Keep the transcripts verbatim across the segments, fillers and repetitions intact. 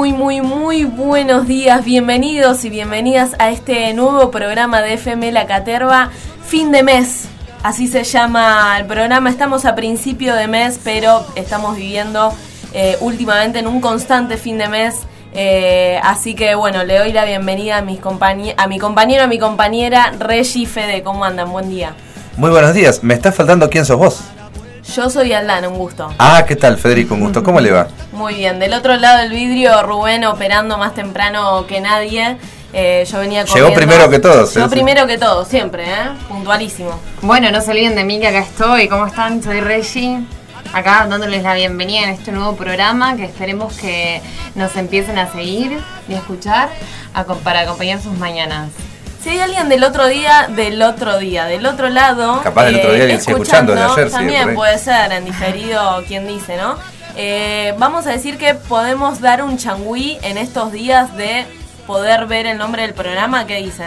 Muy, muy, muy buenos días, bienvenidos y bienvenidas a este nuevo programa de F M La Caterva, fin de mes, así se llama el programa. Estamos a principio de mes, pero estamos viviendo eh, últimamente en un constante fin de mes, eh, así que bueno, le doy la bienvenida a, mis compañ- a mi compañero, a mi compañera Regi. Fede, ¿cómo andan? Buen día. Muy buenos días, me está faltando quién sos vos. Yo soy Aldana, un gusto. Ah, ¿qué tal, Federico? Un gusto. ¿Cómo le va? Muy bien. Del otro lado del vidrio, Rubén operando más temprano que nadie. Eh, yo venía corriendo. Llegó primero que todos. Yo ¿eh? primero que todos, siempre, ¿eh? Puntualísimo. Bueno, no se olviden de mí, que acá estoy. ¿Cómo están? Soy Regi. Acá dándoles la bienvenida en este nuevo programa, que esperemos que nos empiecen a seguir y a escuchar a, para acompañar sus mañanas. Si hay alguien del otro día, del otro día, del otro lado... Capaz del otro día alguien sigue escuchando, de ayer. También sí, puede ser, en diferido, quien dice, ¿no? Eh, vamos a decir que podemos dar un changüí en estos días de poder ver el nombre del programa. ¿Qué dicen?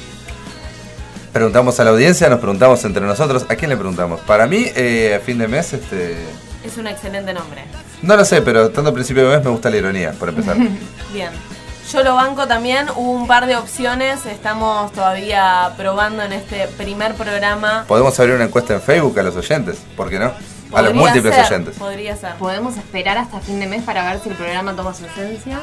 Preguntamos a la audiencia, nos preguntamos entre nosotros. ¿A quién le preguntamos? Para mí, eh, a fin de mes, este... Es un excelente nombre. No lo sé, pero estando a principio de mes me gusta la ironía, por empezar. Bien. Yo lo banco también, hubo un par de opciones, estamos todavía probando en este primer programa. Podemos abrir una encuesta en Facebook a los oyentes, ¿por qué no? A los Podría múltiples ser, oyentes. Podría ser. ¿Podemos esperar hasta fin de mes para ver si el programa toma su esencia?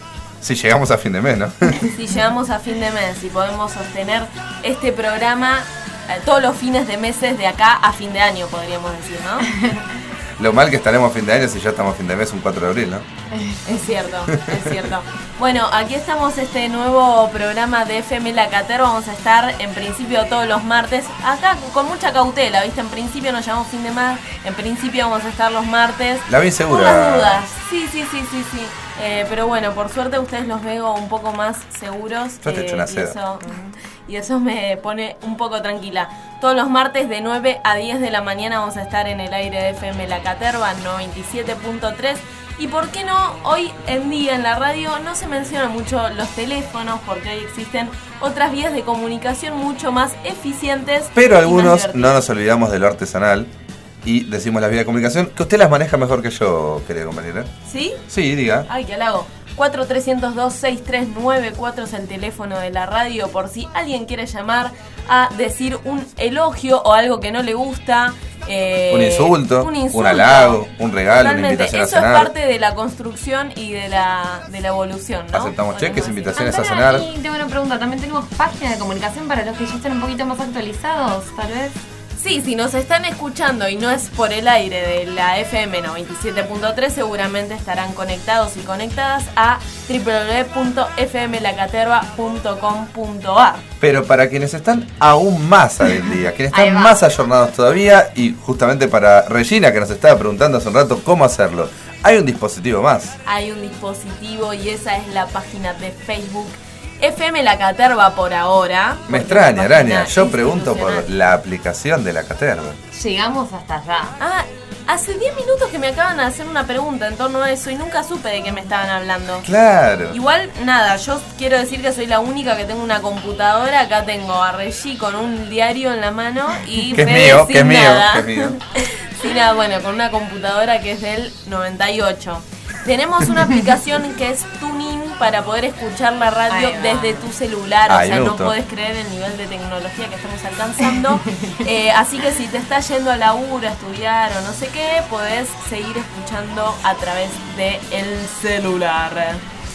Si llegamos a fin de mes, ¿no? Si llegamos a fin de mes y podemos sostener este programa eh, todos los fines de meses de acá a fin de año, podríamos decir, ¿no? Lo mal que estaremos a fin de año si ya estamos a fin de mes un cuatro de abril, ¿no? Es cierto, es cierto. Bueno, aquí estamos, este nuevo programa de F M La Caterva. Vamos a estar en principio todos los martes, acá con mucha cautela, ¿viste? En principio nos llamamos fin de mes, en principio vamos a estar los martes. La vi segura. Por las dudas, sí, sí, sí, sí, sí. Eh, pero bueno, por suerte ustedes los veo un poco más seguros. Yo te eh, echo una y seda. eso, y eso me pone un poco tranquila. Todos los martes de nueve a diez de la mañana vamos a estar en el aire de F M La Caterva noventa y siete punto tres. Y por qué no, hoy en día en la radio no se mencionan mucho los teléfonos, porque hoy existen otras vías de comunicación mucho más eficientes. Pero algunos no nos olvidamos de lo artesanal y decimos las vías de comunicación, que usted las maneja mejor que yo, querida compañera. ¿Sí? Sí, diga. Ay, qué halago. cuatro tres cero dos, seis tres nueve cuatro es el teléfono de la radio, por si alguien quiere llamar a decir un elogio o algo que no le gusta. Eh, un, insulto, un insulto, un halago, un regalo, Totalmente. una invitación Eso a cenar. Eso es parte de la construcción y de la, de la evolución, ¿no? Aceptamos cheques, invitaciones a Antonio, cenar. y tengo una pregunta, ¿también tenemos página de comunicación para los que ya estén un poquito más actualizados, tal vez? Sí, si nos están escuchando y no es por el aire de la F M noventa y siete punto tres, seguramente estarán conectados y conectadas a doble u doble u doble u punto f m la caterva punto com punto a r. Pero para quienes están aún más al día, quienes Ahí están va. más ayornados todavía, y justamente para Regina, que nos estaba preguntando hace un rato cómo hacerlo, hay un dispositivo más. Hay un dispositivo y esa es la página de Facebook F M La Caterva por ahora. Me porque extraña, es una Araña. página Yo pregunto por institucional. la aplicación de la Caterva. Llegamos hasta allá. Ah, hace diez minutos que me acaban de hacer una pregunta en torno a eso y nunca supe de qué me estaban hablando. Claro. Igual, nada, yo quiero decir que soy la única que tengo una computadora. Acá tengo a Regi con un diario en la mano y Que es Fede mío, sin que es mío, nada. que es mío. Sin nada, bueno, con una computadora que es del noventa y ocho. Tenemos una aplicación que es Tuning para poder escuchar la radio Ahí va. desde tu celular. Ay, o sea, me no gustó. podés creer el nivel de tecnología que estamos alcanzando. Eh, así que si te estás yendo a laburo, a estudiar o no sé qué, podés seguir escuchando a través del celular.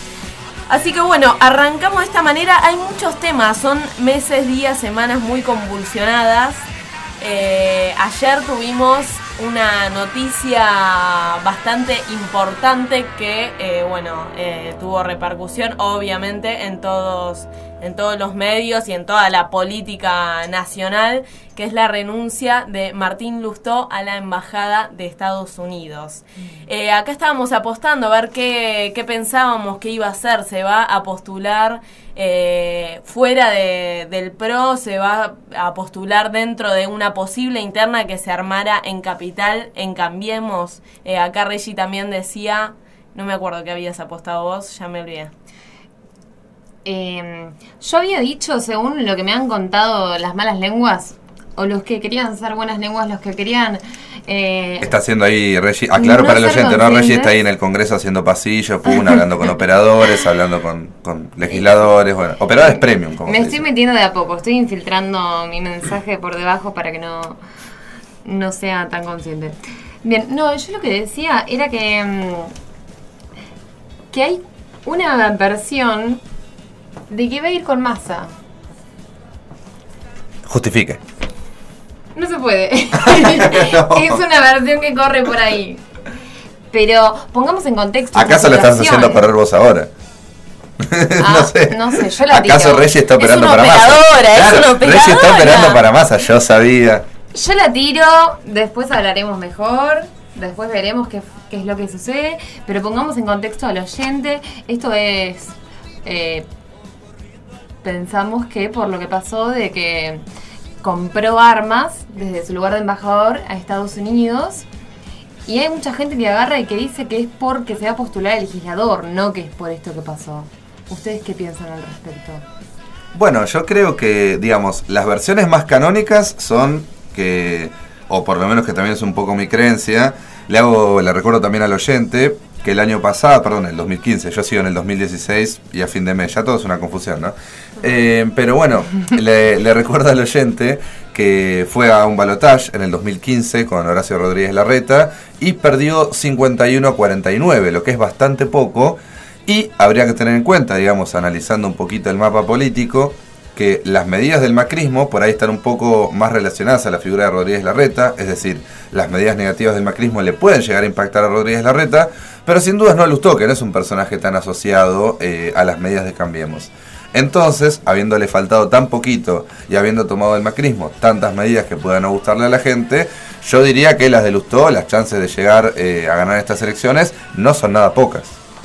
Así que bueno, arrancamos de esta manera. Hay muchos temas, son meses, días, semanas muy convulsionadas. Eh, ayer tuvimos una noticia bastante importante que, eh, bueno, eh, tuvo repercusión obviamente en todos, en todos los medios y en toda la política nacional, que es la renuncia de Martín Lustó a la Embajada de Estados Unidos. Eh, acá estábamos apostando a ver qué, qué pensábamos que iba a hacer. Se va a postular eh, fuera de, del P R O, se va a postular dentro de una posible interna que se armara en Capital, en Cambiemos. Eh, acá Regi también decía, no me acuerdo qué habías apostado vos, ya me olvidé. Eh, yo había dicho, según lo que me han contado las malas lenguas, o los que querían ser buenas lenguas, los que querían... Eh, está haciendo ahí Reggie, ah claro, no para el oyente, ¿no? Reggie está ahí en el Congreso haciendo pasillos, pum, hablando con operadores, hablando con, con legisladores, bueno, operadores premium, como me se estoy dice. metiendo de a poco, estoy infiltrando mi mensaje por debajo para que no, no sea tan consciente. Bien, no, yo lo que decía era que, que hay una versión de que va a ir con Massa. Justifique. No se puede. No. Es una versión que corre por ahí. Pero pongamos en contexto. ¿Acaso la estás haciendo perder vos ahora? Ah, no sé. No sé, yo la tiro. ¿Acaso Reggie está operando es una para Massa? Claro, es una operadora. Reggie está operando para Massa, yo sabía. Yo la tiro, después hablaremos mejor, después veremos qué, qué es lo que sucede, pero pongamos en contexto al oyente. Esto es... Eh, pensamos que por lo que pasó de que compró armas desde su lugar de embajador a Estados Unidos, y hay mucha gente que agarra y que dice que es porque se va a postular el legislador, no que es por esto que pasó. ¿Ustedes qué piensan al respecto? Bueno, yo creo que, digamos, las versiones más canónicas son que, o por lo menos que también es un poco mi creencia, le hago, le recuerdo también al oyente que el año pasado, perdón, el dos mil quince, yo sigo en el dos mil dieciséis y a fin de mes, ya todo es una confusión, ¿no? Eh, pero bueno, le, le recuerdo al oyente que fue a un balotaje en el dos mil quince con Horacio Rodríguez Larreta y perdió cincuenta y uno a cuarenta y nueve, lo que es bastante poco, y habría que tener en cuenta, digamos, analizando un poquito el mapa político, que las medidas del macrismo por ahí están un poco más relacionadas a la figura de Rodríguez Larreta, es decir, las medidas negativas del macrismo le pueden llegar a impactar a Rodríguez Larreta, pero sin dudas no a Lustó, que no es un personaje tan asociado eh, a las medidas de Cambiemos. Entonces, habiéndole faltado tan poquito y habiendo tomado el macrismo tantas medidas que puedan no gustarle a la gente, yo diría que las de Lustó, las chances de llegar eh, a ganar estas elecciones no son nada pocas.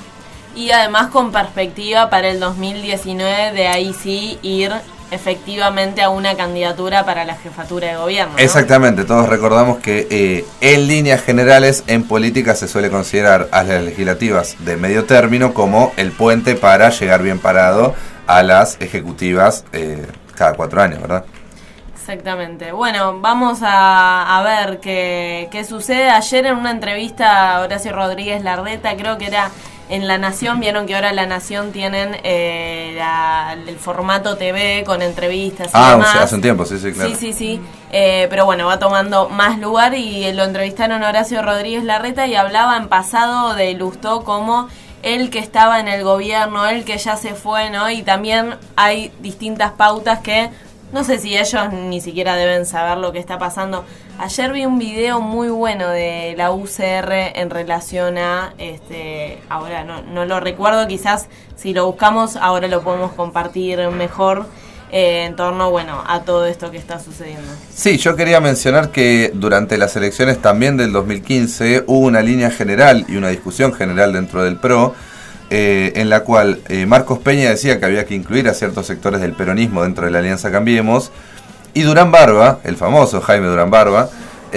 Y además con perspectiva para el dos mil diecinueve de ahí sí ir efectivamente a una candidatura para la jefatura de gobierno, ¿no? Exactamente, todos recordamos que eh, en líneas generales en política se suele considerar a las legislativas de medio término como el puente para llegar bien parado a las ejecutivas eh, cada cuatro años, ¿verdad? Exactamente. Bueno, vamos a, a ver qué, qué sucede. Ayer en una entrevista a Horacio Rodríguez Larreta, creo que era en La Nación, vieron que ahora La Nación tienen eh, la, el formato T V con entrevistas y ah, demás. hace un tiempo, sí, sí, claro. Sí, sí, sí. Eh, pero bueno, va tomando más lugar y lo entrevistaron a Horacio Rodríguez Larreta y hablaba en pasado de Lustó como el que estaba en el gobierno, el que ya se fue, ¿no? Y también hay distintas pautas que no sé si ellos ni siquiera deben saber lo que está pasando. Ayer vi un video muy bueno de la U C R en relación a, este, ahora no, no lo recuerdo, quizás si lo buscamos ahora lo podemos compartir mejor eh, en torno, bueno, a todo esto que está sucediendo. Sí, yo quería mencionar que durante las elecciones también del dos mil quince hubo una línea general y una discusión general dentro del P R O, Eh, en la cual eh, Marcos Peña decía que había que incluir a ciertos sectores del peronismo dentro de la Alianza Cambiemos, y Durán Barba, el famoso Jaime Durán Barba,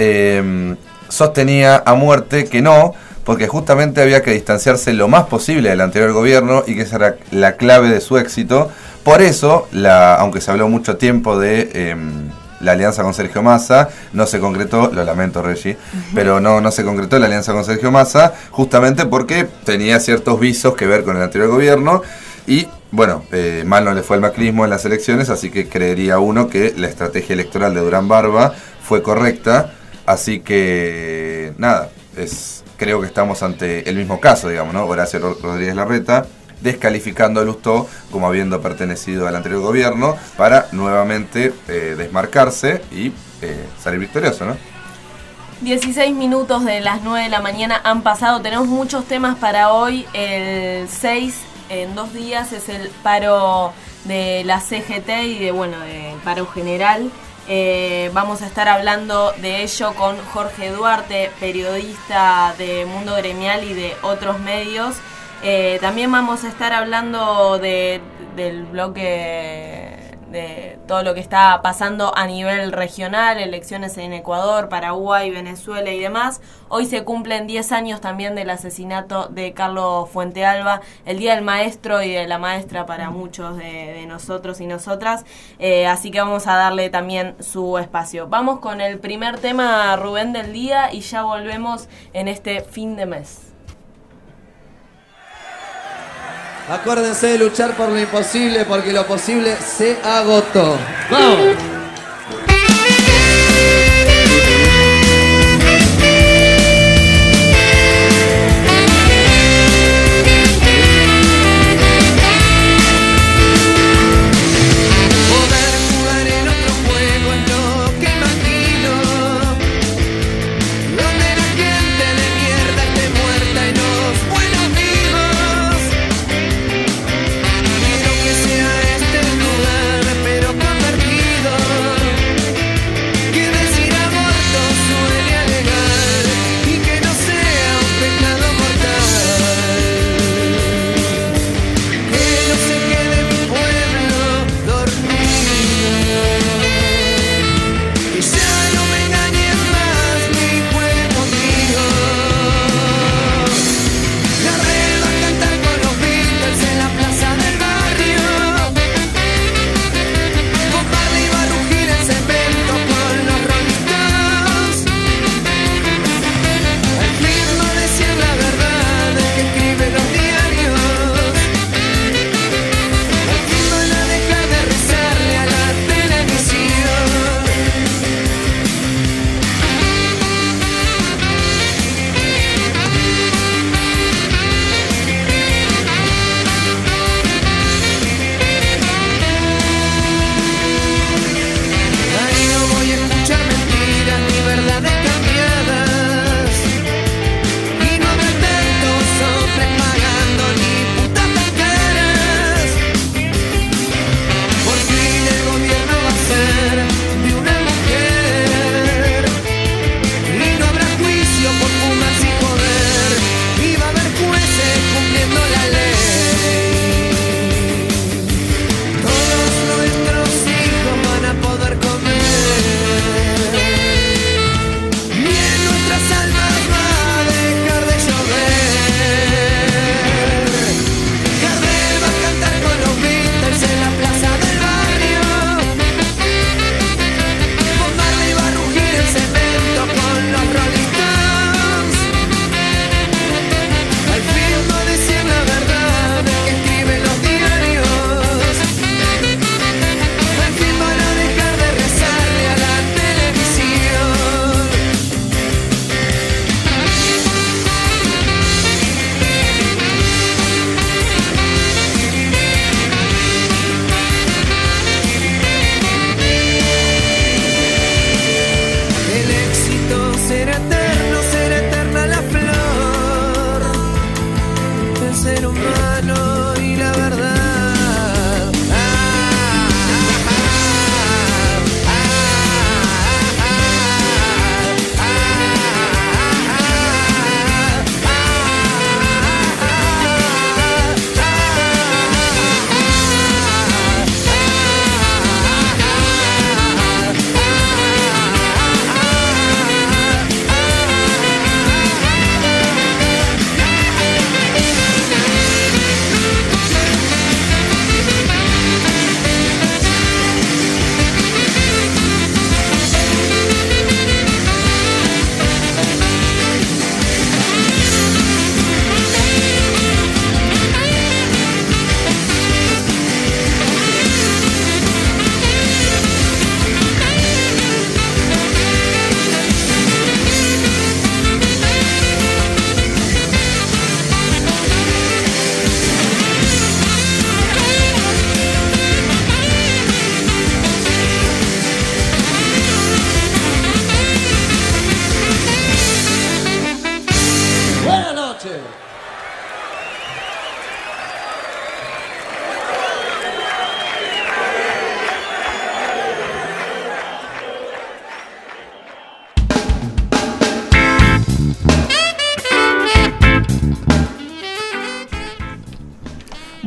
eh, sostenía a muerte que no, porque justamente había que distanciarse lo más posible del anterior gobierno y que esa era la clave de su éxito. Por eso, la, aunque se habló mucho tiempo de eh, la alianza con Sergio Massa, no se concretó, lo lamento Reggie, uh-huh. pero no, no se concretó la alianza con Sergio Massa, justamente porque tenía ciertos visos que ver con el anterior gobierno y, bueno, eh, mal no le fue el macrismo en las elecciones, así que creería uno que la estrategia electoral de Durán Barba fue correcta, así que, nada, es, creo que estamos ante el mismo caso, digamos, ¿no? Horacio Rodríguez Larreta descalificando a Lustó como habiendo pertenecido al anterior gobierno para nuevamente eh, desmarcarse y eh, salir victorioso, ¿no? dieciséis minutos de las nueve de la mañana han pasado, tenemos muchos temas para hoy. El seis, en dos días, es el paro de la C G T y de, bueno, de paro general. Eh, vamos a estar hablando de ello con Jorge Duarte, periodista de Mundo Gremial y de otros medios. Eh, también vamos a estar hablando de, del bloque de todo lo que está pasando a nivel regional, elecciones en Ecuador, Paraguay, Venezuela y demás. Hoy se cumplen diez años también del asesinato de Carlos Fuentealba, el Día del Maestro y de la Maestra para muchos de, de nosotros y nosotras, eh, así que vamos a darle también su espacio. Vamos con el primer tema, Rubén, del día, y ya volvemos en este fin de mes. Acuérdense de luchar por lo imposible, porque lo posible se agotó. ¡Vamos! Quiero que sea este el lugar, pero convertido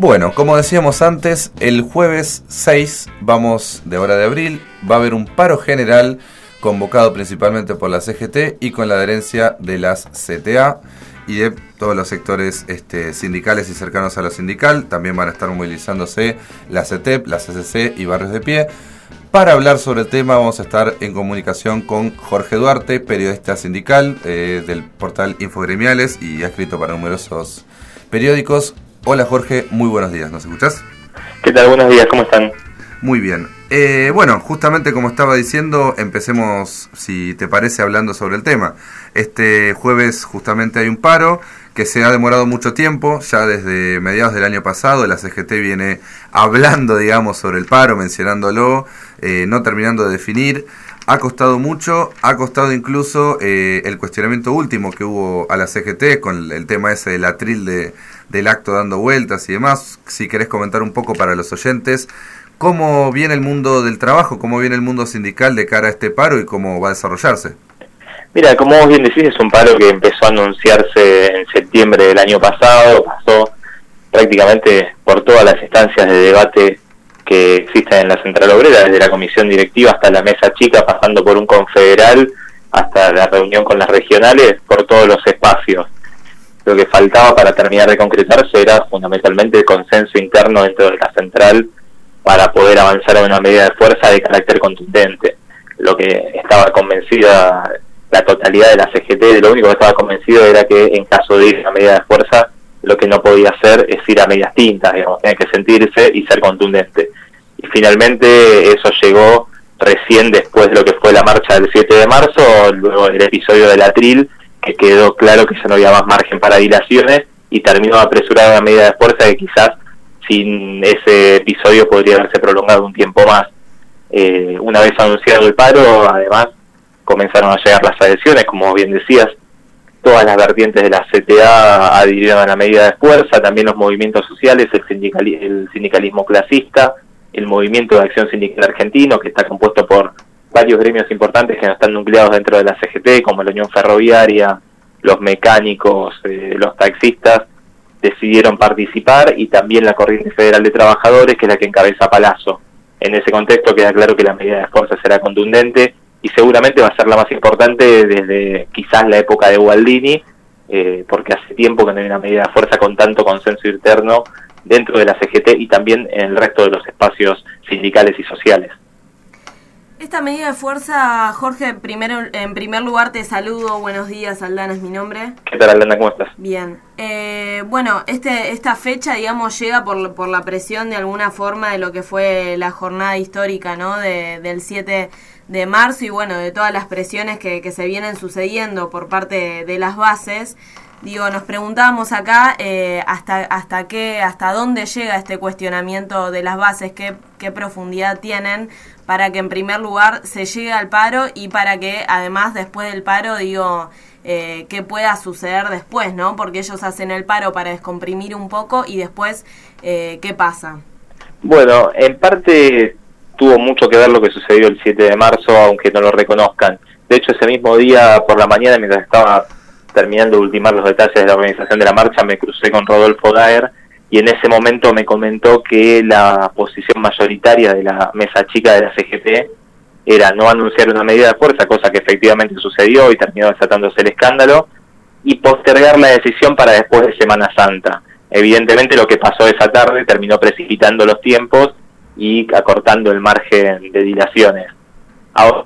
Bueno, como decíamos antes, el jueves seis, vamos de hora de abril, va a haber un paro general convocado principalmente por la C G T y con la adherencia de las C T A y de todos los sectores este, sindicales y cercanos a lo sindical. También van a estar movilizándose la C T E P, la C C C y Barrios de Pie. Para hablar sobre el tema vamos a estar en comunicación con Jorge Duarte, periodista sindical eh, del portal Infogremiales y ha escrito para numerosos periódicos. Hola Jorge, muy buenos días, ¿nos escuchás? ¿Qué tal? Buenos días, ¿cómo están? Muy bien. Eh, bueno, justamente como estaba diciendo, empecemos, si te parece, hablando sobre el tema. Este jueves justamente hay un paro que se ha demorado mucho tiempo, ya desde mediados del año pasado. La C G T viene hablando, digamos, sobre el paro, mencionándolo, eh, no terminando de definir. Ha costado mucho, ha costado incluso eh, el cuestionamiento último que hubo a la C G T con el tema ese del atril de, del acto dando vueltas y demás. Si querés comentar un poco para los oyentes cómo viene el mundo del trabajo, cómo viene el mundo sindical de cara a este paro y cómo va a desarrollarse. Mira, como vos bien decís, es un paro que empezó a anunciarse en septiembre del año pasado, pasó prácticamente por todas las instancias de debate que existen en la Central Obrera, desde la comisión directiva hasta la mesa chica, pasando por un confederal, hasta la reunión con las regionales, por todos los espacios. Lo que faltaba para terminar de concretarse era fundamentalmente el consenso interno dentro de la Central para poder avanzar a una medida de fuerza de carácter contundente. Lo que estaba convencida la totalidad de la C G T, de lo único que estaba convencido era que en caso de ir a una medida de fuerza, lo que no podía hacer es ir a medias tintas, digamos, tenía que sentirse y ser contundente. Y finalmente eso llegó recién después de lo que fue la marcha del siete de marzo, luego del episodio del atril, que quedó claro que ya no había más margen para dilaciones y terminó apresurada una medida de fuerza que quizás sin ese episodio podría haberse prolongado un tiempo más. Eh, una vez anunciado el paro, además, comenzaron a llegar las adhesiones, como bien decías, todas las vertientes de la C T A adhirieron a la medida de fuerza, también los movimientos sociales, el, sindicali el sindicalismo clasista, el movimiento de acción sindical argentino, que está compuesto por varios gremios importantes que no están nucleados dentro de la C G T, como la Unión Ferroviaria, los mecánicos, eh, los taxistas, decidieron participar, y también la Corriente Federal de Trabajadores, que es la que encabeza Palazzo. En ese contexto queda claro que la medida de fuerza será contundente y seguramente va a ser la más importante desde quizás la época de Gualdini, eh, porque hace tiempo que no hay una medida de fuerza con tanto consenso interno dentro de la C G T y también en el resto de los espacios sindicales y sociales. Esta medida de fuerza, Jorge, primero, en primer lugar te saludo, buenos días, Aldana es mi nombre. ¿Qué tal, Aldana? ¿Cómo estás? Bien. Eh, bueno, este esta fecha, digamos, llega por, por la presión de alguna forma de lo que fue la jornada histórica, ¿no? De, del siete de marzo y, bueno, de todas las presiones que, que se vienen sucediendo por parte de, de las bases. Digo, nos preguntábamos acá eh, hasta hasta qué, hasta dónde llega este cuestionamiento de las bases, qué, qué profundidad tienen para que en primer lugar se llegue al paro y para que además después del paro, digo, eh, qué pueda suceder después, ¿no? Porque ellos hacen el paro para descomprimir un poco y después, eh, ¿qué pasa? Bueno, en parte tuvo mucho que ver lo que sucedió el siete de marzo, aunque no lo reconozcan. De hecho, ese mismo día por la mañana, mientras estaba terminando de ultimar los detalles de la organización de la marcha, me crucé con Rodolfo Daer y en ese momento me comentó que la posición mayoritaria de la mesa chica de la C G T era no anunciar una medida de fuerza, cosa que efectivamente sucedió y terminó desatándose el escándalo, y postergar la decisión para después de Semana Santa. Evidentemente lo que pasó esa tarde terminó precipitando los tiempos y acortando el margen de dilaciones. Ahora,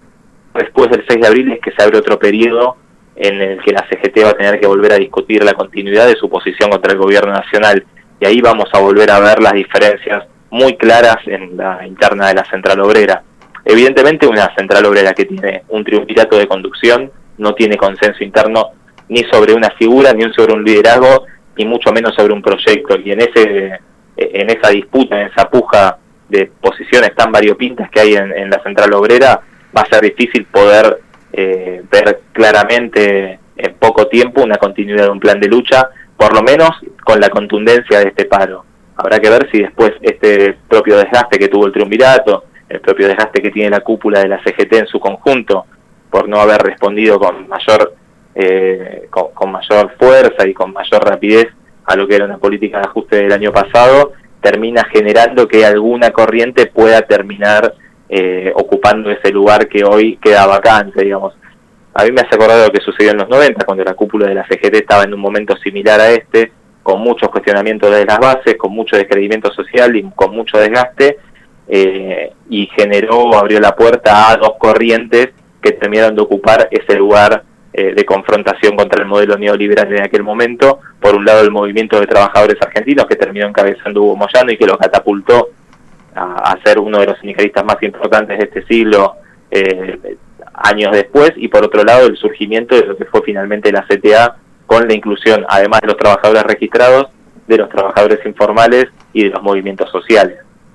después del seis de abril es que se abre otro periodo en el que la C G T va a tener que volver a discutir la continuidad de su posición contra el gobierno nacional, y ahí vamos a volver a ver las diferencias muy claras en la interna de la Central Obrera. Evidentemente una Central Obrera que tiene un triunvirato de conducción no tiene consenso interno ni sobre una figura, ni sobre un liderazgo, ni mucho menos sobre un proyecto, y en ese en esa disputa, en esa puja de posiciones tan variopintas que hay en, en la Central Obrera, va a ser difícil poder Eh, ver claramente en poco tiempo una continuidad de un plan de lucha, por lo menos con la contundencia de este paro. Habrá que ver si después este propio desgaste que tuvo el triunvirato, el propio desgaste que tiene la cúpula de la C G T en su conjunto, por no haber respondido con mayor eh, con, con mayor fuerza y con mayor rapidez a lo que era una política de ajuste del año pasado, termina generando que alguna corriente pueda terminar eh, ocupando ese lugar que hoy queda vacante, digamos. A mí me hace acordar lo que sucedió en los noventa, cuando la cúpula de la C G T estaba en un momento similar a este, con muchos cuestionamientos de las bases, con mucho descreimiento social y con mucho desgaste, eh, y generó, abrió la puerta a dos corrientes que terminaron de ocupar ese lugar eh, de confrontación contra el modelo neoliberal en aquel momento. Por un lado, el movimiento de trabajadores argentinos, que terminó encabezando Hugo Moyano y que lo catapultó a, a ser uno de los sindicalistas más importantes de este siglo eh, años después, y por otro lado, el surgimiento de lo que fue finalmente la C T A, con la inclusión, además de los trabajadores registrados, de los trabajadores informales y de los movimientos sociales.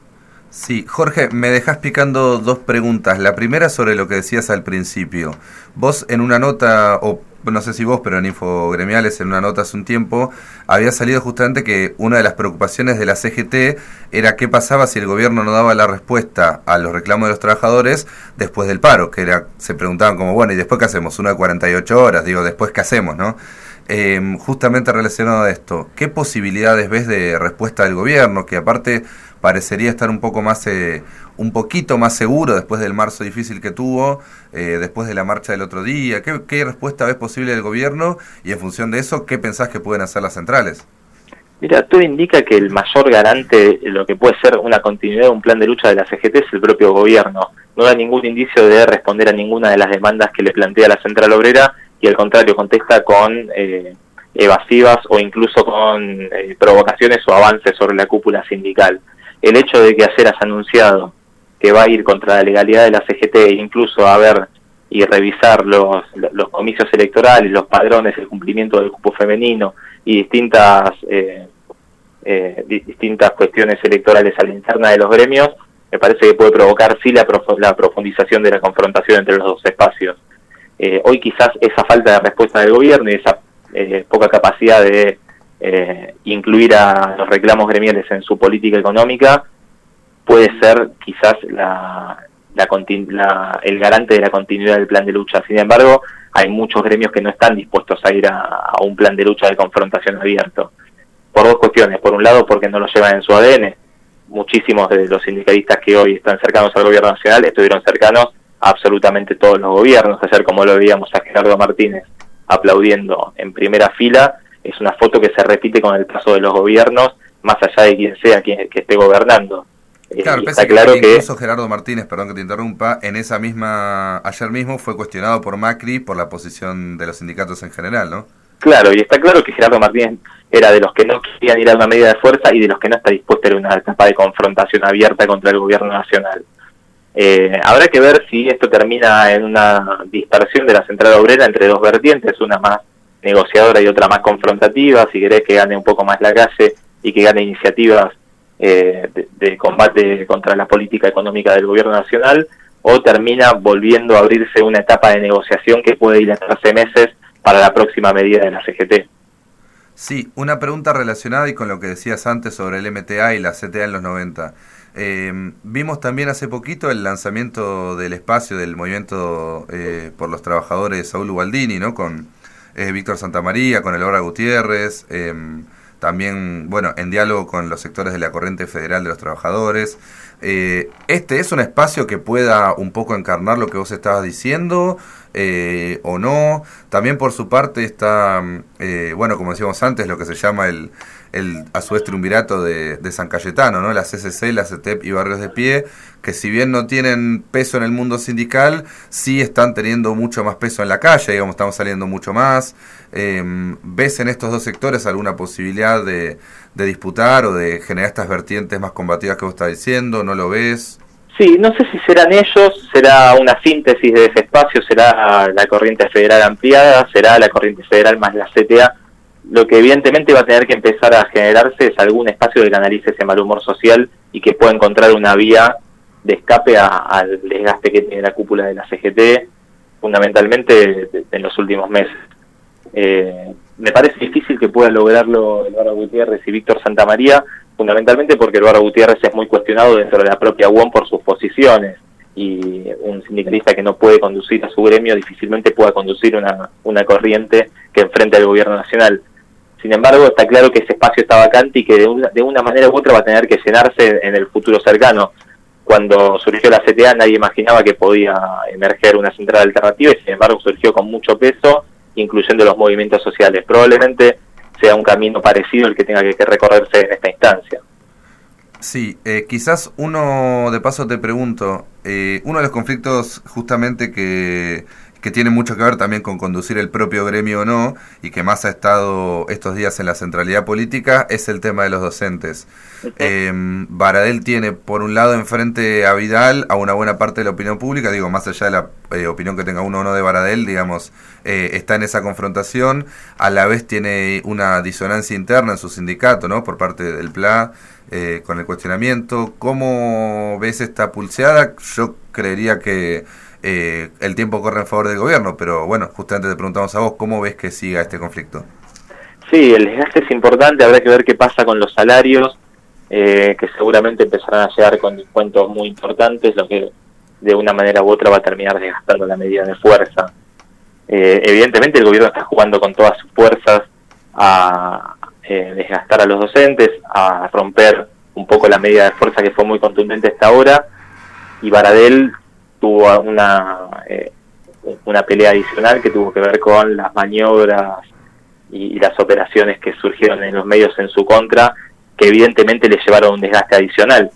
Sí, Jorge, me dejás picando dos preguntas. La primera sobre lo que decías al principio. Vos en una nota, o no sé si vos, pero en Infogremiales, en una nota hace un tiempo, había salido justamente que una de las preocupaciones de la C G T era qué pasaba si el gobierno no daba la respuesta a los reclamos de los trabajadores después del paro, que era, se preguntaban como, bueno, ¿y después qué hacemos? Una de cuarenta y ocho horas, digo, ¿después qué hacemos, no? Eh, justamente relacionado a esto, ¿qué posibilidades ves de respuesta del gobierno, que aparte parecería estar un poco más, eh, un poquito más seguro después del marzo difícil que tuvo, eh, después de la marcha del otro día? ¿Qué, qué respuesta ves posible del gobierno? Y en función de eso, ¿qué pensás que pueden hacer las centrales? Mira, todo indica que el mayor garante de lo que puede ser una continuidad de un plan de lucha de la C G T es el propio gobierno. No da ningún indicio de responder a ninguna de las demandas que le plantea la Central Obrera, y al contrario contesta con eh, evasivas o incluso con eh, provocaciones o avances sobre la cúpula sindical. El hecho de que ayer has anunciado que va a ir contra la legalidad de la C G T e incluso a ver y revisar los, los comicios electorales, los padrones, el cumplimiento del cupo femenino y distintas eh, eh, distintas cuestiones electorales a la interna de los gremios, me parece que puede provocar sí la, prof la profundización de la confrontación entre los dos espacios. Eh, hoy quizás esa falta de respuesta del gobierno y esa eh, poca capacidad de eh, incluir a los reclamos gremiales en su política económica puede ser quizás la, la, la, el garante de la continuidad del plan de lucha. Sin embargo, hay muchos gremios que no están dispuestos a ir a, a un plan de lucha de confrontación abierto. Por dos cuestiones. Por un lado, porque no lo llevan en su A D N. Muchísimos de los sindicalistas que hoy están cercanos al gobierno nacional estuvieron cercanos a absolutamente todos los gobiernos. Ayer, como lo veíamos a Gerardo Martínez aplaudiendo en primera fila, es una foto que se repite con el paso de los gobiernos, más allá de quien sea quien que esté gobernando. Claro, eh, está claro que incluso Gerardo Martínez, perdón que te interrumpa, en esa misma, ayer mismo fue cuestionado por Macri por la posición de los sindicatos en general, ¿no? Claro, y está claro que Gerardo Martínez era de los que no querían ir a una medida de fuerza y de los que no está dispuesto a ir a una etapa de confrontación abierta contra el gobierno nacional. Eh, habrá que ver si esto termina en una dispersión de la Central Obrera entre dos vertientes, una más negociadora y otra más confrontativa, si querés que gane un poco más la calle y que gane iniciativas eh, de, de combate contra la política económica del gobierno nacional, o termina volviendo a abrirse una etapa de negociación que puede dilatarse meses para la próxima medida de la C G T. Sí, una pregunta relacionada y con lo que decías antes sobre el M T A y la C T A en los noventa. Eh, vimos también hace poquito el lanzamiento del espacio del movimiento eh, por los trabajadores Saúl Ubaldini, ¿no? Con eh, Víctor Santamaría, con Elora Gutiérrez, eh, también, bueno, en diálogo con los sectores de la Corriente Federal de los Trabajadores. Eh, ¿Este es un espacio que pueda un poco encarnar lo que vos estabas diciendo eh, o no? También por su parte está, eh, bueno, como decíamos antes, lo que se llama el, el a su vez triunvirato de, de San Cayetano, ¿no? La C C C, la C E T E P y Barrios de Pie, que si bien no tienen peso en el mundo sindical, sí están teniendo mucho más peso en la calle, digamos, estamos saliendo mucho más. Eh, ¿Ves en estos dos sectores alguna posibilidad de, de disputar o de generar estas vertientes más combativas que vos estás diciendo? ¿No lo ves? Sí, no sé si serán ellos, será una síntesis de ese espacio, será la Corriente Federal ampliada, será la Corriente Federal más la C T A. Lo que evidentemente va a tener que empezar a generarse es algún espacio que canalice ese mal humor social y que pueda encontrar una vía de escape a, al desgaste que tiene la cúpula de la C G T, fundamentalmente de, de, en los últimos meses. Eh, me parece difícil que pueda lograrlo Elora Gutiérrez y Víctor Santamaría, fundamentalmente porque Elora Gutiérrez es muy cuestionado dentro de la propia U O M por sus posiciones, y un sindicalista que no puede conducir a su gremio difícilmente pueda conducir una, una corriente que enfrente al gobierno nacional. Sin embargo, está claro que ese espacio está vacante y que de una, de una manera u otra va a tener que llenarse en el futuro cercano. Cuando surgió la C T A nadie imaginaba que podía emerger una central alternativa y sin embargo surgió con mucho peso, incluyendo los movimientos sociales. Probablemente sea un camino parecido el que tenga que, que recorrerse en esta instancia. Sí, eh, quizás uno, de paso te pregunto, eh, uno de los conflictos justamente que, que tiene mucho que ver también con conducir el propio gremio o no, y que más ha estado estos días en la centralidad política, es el tema de los docentes. Eh, Baradel tiene, por un lado, enfrente a Vidal, a una buena parte de la opinión pública, digo, más allá de la eh, opinión que tenga uno o no de Baradel, digamos, eh, está en esa confrontación, a la vez tiene una disonancia interna en su sindicato, ¿no?, por parte del P L A, eh, con el cuestionamiento. ¿Cómo ves esta pulseada? Yo creería que eh, el tiempo corre en favor del gobierno, pero bueno, justamente te preguntamos a vos, ¿cómo ves que siga este conflicto? Sí, el desgaste es importante, habrá que ver qué pasa con los salarios, eh, que seguramente empezarán a llegar con descuentos muy importantes, lo que de una manera u otra va a terminar desgastando la medida de fuerza. Eh, evidentemente el gobierno está jugando con todas sus fuerzas a eh, desgastar a los docentes, a romper un poco la medida de fuerza que fue muy contundente hasta ahora, y Baradel tuvo una, eh, una pelea adicional que tuvo que ver con las maniobras y, y las operaciones que surgieron en los medios en su contra, que evidentemente le llevaron un desgaste adicional.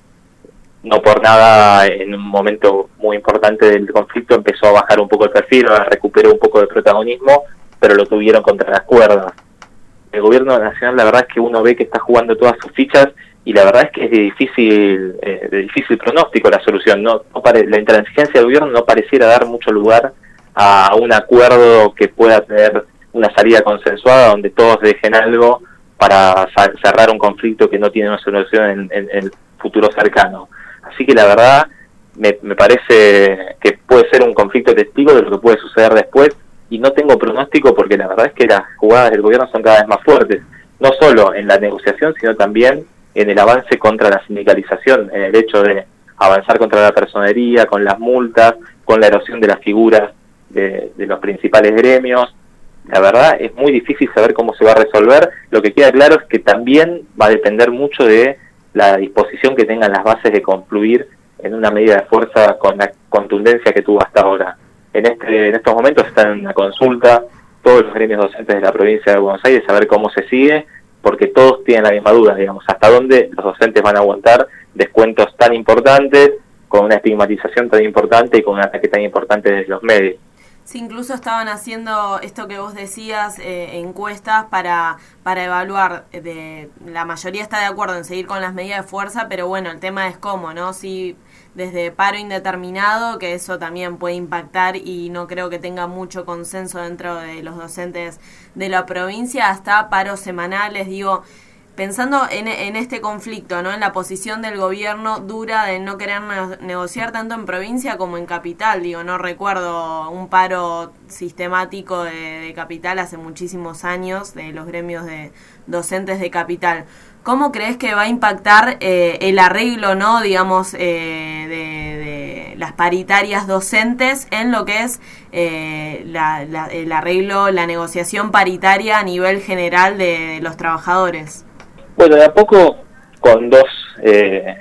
No por nada, en un momento muy importante del conflicto empezó a bajar un poco el perfil, a recuperar un poco de protagonismo, pero lo tuvieron contra las cuerdas. El gobierno nacional, la verdad es que uno ve que está jugando todas sus fichas y la verdad es que es de difícil eh, de difícil pronóstico la solución. No, no pare, la intransigencia del gobierno no pareciera dar mucho lugar a un acuerdo que pueda tener una salida consensuada donde todos dejen algo para cerrar un conflicto que no tiene una solución en, en, en el futuro cercano. Así que la verdad me, me parece que puede ser un conflicto testigo de lo que puede suceder después, y no tengo pronóstico porque la verdad es que las jugadas del gobierno son cada vez más fuertes, no solo en la negociación, sino también en el avance contra la sindicalización, en el hecho de avanzar contra la personería, con las multas, con la erosión de las figuras de, de los principales gremios. La verdad es muy difícil saber cómo se va a resolver. Lo que queda claro es que también va a depender mucho de la disposición que tengan las bases de confluir en una medida de fuerza con la contundencia que tuvo hasta ahora. En este en estos momentos están en una consulta todos los gremios docentes de la provincia de Buenos Aires a ver cómo se sigue, porque todos tienen la misma duda, digamos, hasta dónde los docentes van a aguantar descuentos tan importantes, con una estigmatización tan importante y con un ataque tan importante desde los medios. Sí, incluso estaban haciendo esto que vos decías, eh, encuestas para para evaluar, de la mayoría está de acuerdo en seguir con las medidas de fuerza, pero bueno, el tema es cómo, ¿no? Si desde paro indeterminado, que eso también puede impactar y no creo que tenga mucho consenso dentro de los docentes de la provincia, hasta paros semanales, digo, pensando en, en este conflicto, ¿no? En la posición del gobierno dura de no querer ne- negociar tanto en provincia como en capital. Digo, no recuerdo un paro sistemático de, de capital hace muchísimos años, de los gremios de docentes de capital. ¿Cómo crees que va a impactar eh, el arreglo, no, digamos, eh, de, de las paritarias docentes en lo que es eh, la, la, el arreglo, la negociación paritaria a nivel general de, de los trabajadores? Bueno, de a poco, con dos eh,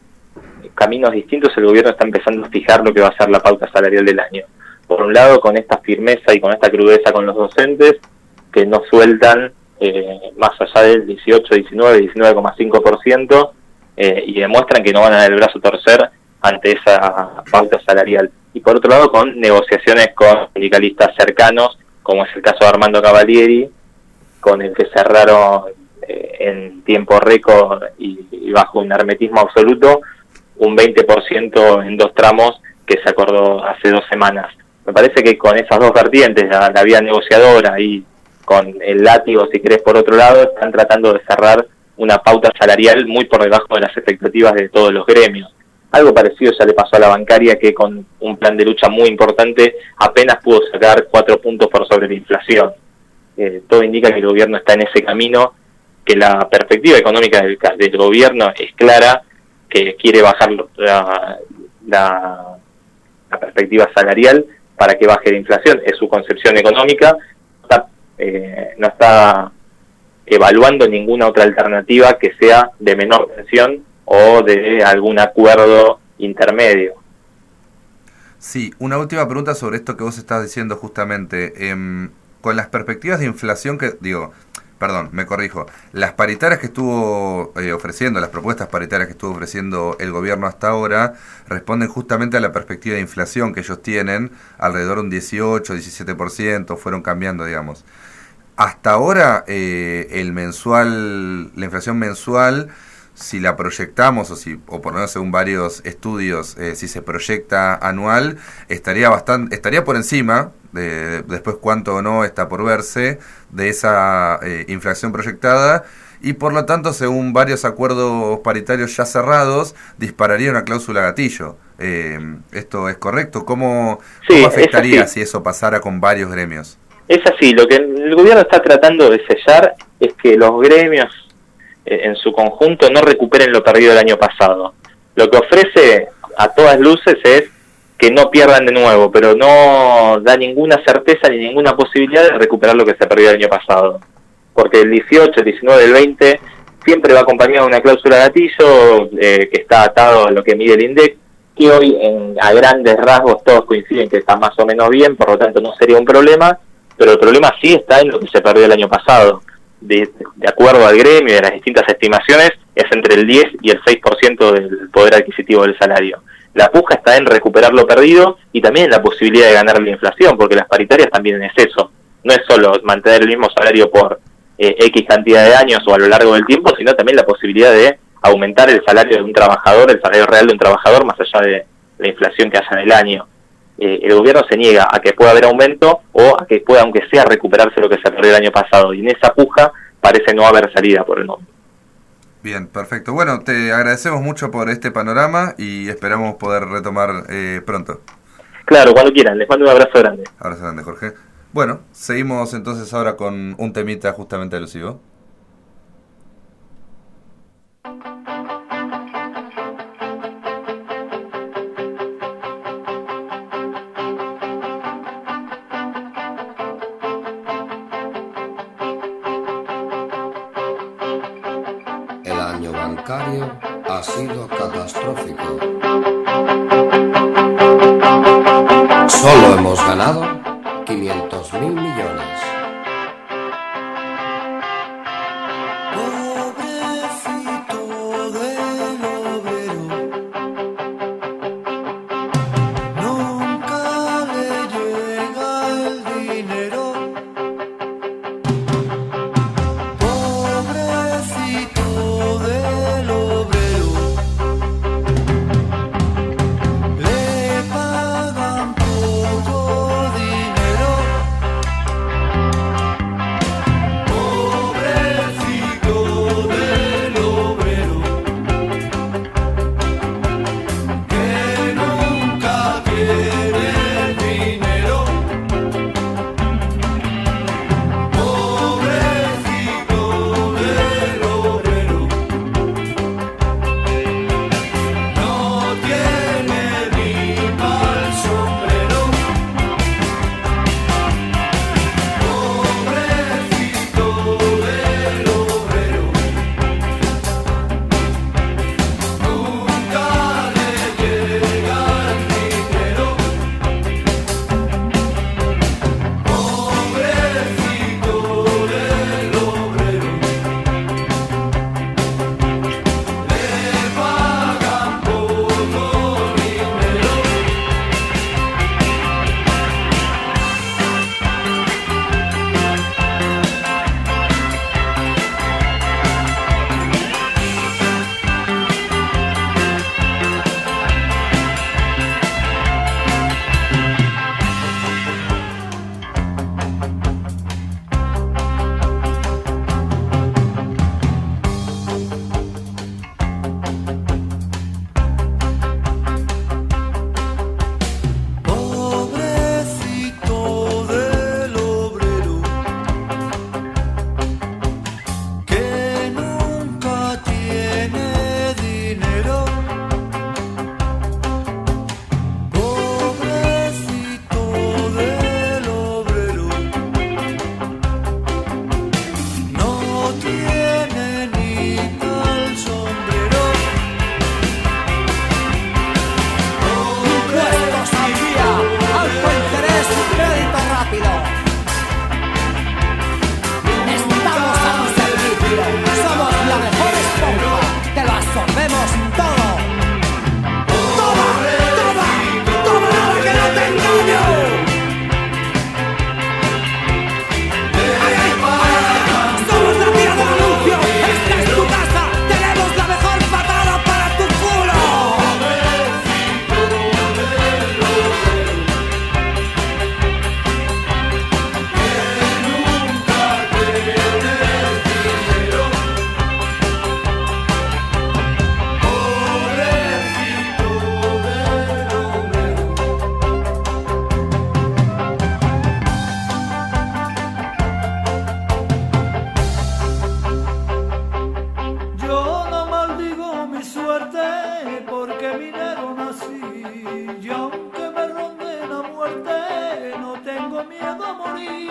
caminos distintos, el gobierno está empezando a fijar lo que va a ser la pauta salarial del año. Por un lado, con esta firmeza y con esta crudeza con los docentes, que no sueltan eh, más allá del dieciocho, diecinueve, diecinueve coma cinco por ciento, eh, y demuestran que no van a dar el brazo a torcer ante esa pauta salarial. Y por otro lado, con negociaciones con sindicalistas cercanos, como es el caso de Armando Cavalieri, con el que cerraron en tiempo récord y, y bajo un hermetismo absoluto, un veinte por ciento en dos tramos que se acordó hace dos semanas. Me parece que con esas dos vertientes, la, la vía negociadora y con el látigo, si querés, por otro lado, están tratando de cerrar una pauta salarial muy por debajo de las expectativas de todos los gremios. Algo parecido ya le pasó a la bancaria, que con un plan de lucha muy importante apenas pudo sacar cuatro puntos por sobre la inflación. Eh, todo indica que el gobierno está en ese camino, que la perspectiva económica del, del gobierno es clara, que quiere bajar la, la, la perspectiva salarial para que baje la inflación. Es su concepción económica, no está, eh, no está evaluando ninguna otra alternativa que sea de menor tensión o de algún acuerdo intermedio. Sí, una última pregunta sobre esto que vos estás diciendo justamente. Eh, con las perspectivas de inflación que, digo, perdón, me corrijo, las paritarias que estuvo eh, ofreciendo, las propuestas paritarias que estuvo ofreciendo el gobierno hasta ahora, responden justamente a la perspectiva de inflación que ellos tienen, alrededor de un dieciocho, diecisiete por ciento, fueron cambiando, digamos. Hasta ahora, eh, el mensual, la inflación mensual, si la proyectamos, o si o por lo menos según varios estudios, eh, si se proyecta anual, estaría bastante, estaría por encima, de, de, después cuánto o no está por verse, de esa eh, inflación proyectada, y por lo tanto, según varios acuerdos paritarios ya cerrados, dispararía una cláusula gatillo. Eh, ¿Esto es correcto? ¿Cómo, sí, cómo afectaría es si eso pasara con varios gremios? Es así, lo que el gobierno está tratando de sellar es que los gremios en su conjunto no recuperen lo perdido el año pasado. Lo que ofrece a todas luces es que no pierdan de nuevo, pero no da ninguna certeza ni ninguna posibilidad de recuperar lo que se perdió el año pasado. Porque el dieciocho, el diecinueve, el veinte siempre va acompañado de una cláusula gatillo eh, que está atado a lo que mide el INDEC, que hoy en, a grandes rasgos todos coinciden que está más o menos bien, por lo tanto no sería un problema, pero el problema sí está en lo que se perdió el año pasado. De, de acuerdo al gremio y de las distintas estimaciones, es entre el diez y el seis por ciento del poder adquisitivo del salario. La puja está en recuperar lo perdido y también en la posibilidad de ganar la inflación, porque las paritarias también es eso. No es solo mantener el mismo salario por eh, X cantidad de años o a lo largo del tiempo, sino también la posibilidad de aumentar el salario de un trabajador, el salario real de un trabajador, más allá de la inflación que haya en el año. Eh, el gobierno se niega a que pueda haber aumento o a que pueda, aunque sea, recuperarse lo que se perdió el año pasado. Y en esa puja parece no haber salida por el momento. Bien, perfecto. Bueno, te agradecemos mucho por este panorama y esperamos poder retomar eh, pronto. Claro, cuando quieran. Les mando un abrazo grande. Abrazo grande, Jorge. Bueno, seguimos entonces ahora con un temita justamente alusivo. El año bancario ha sido catastrófico. Solo hemos ganado quinientos mil millones. puedo morir.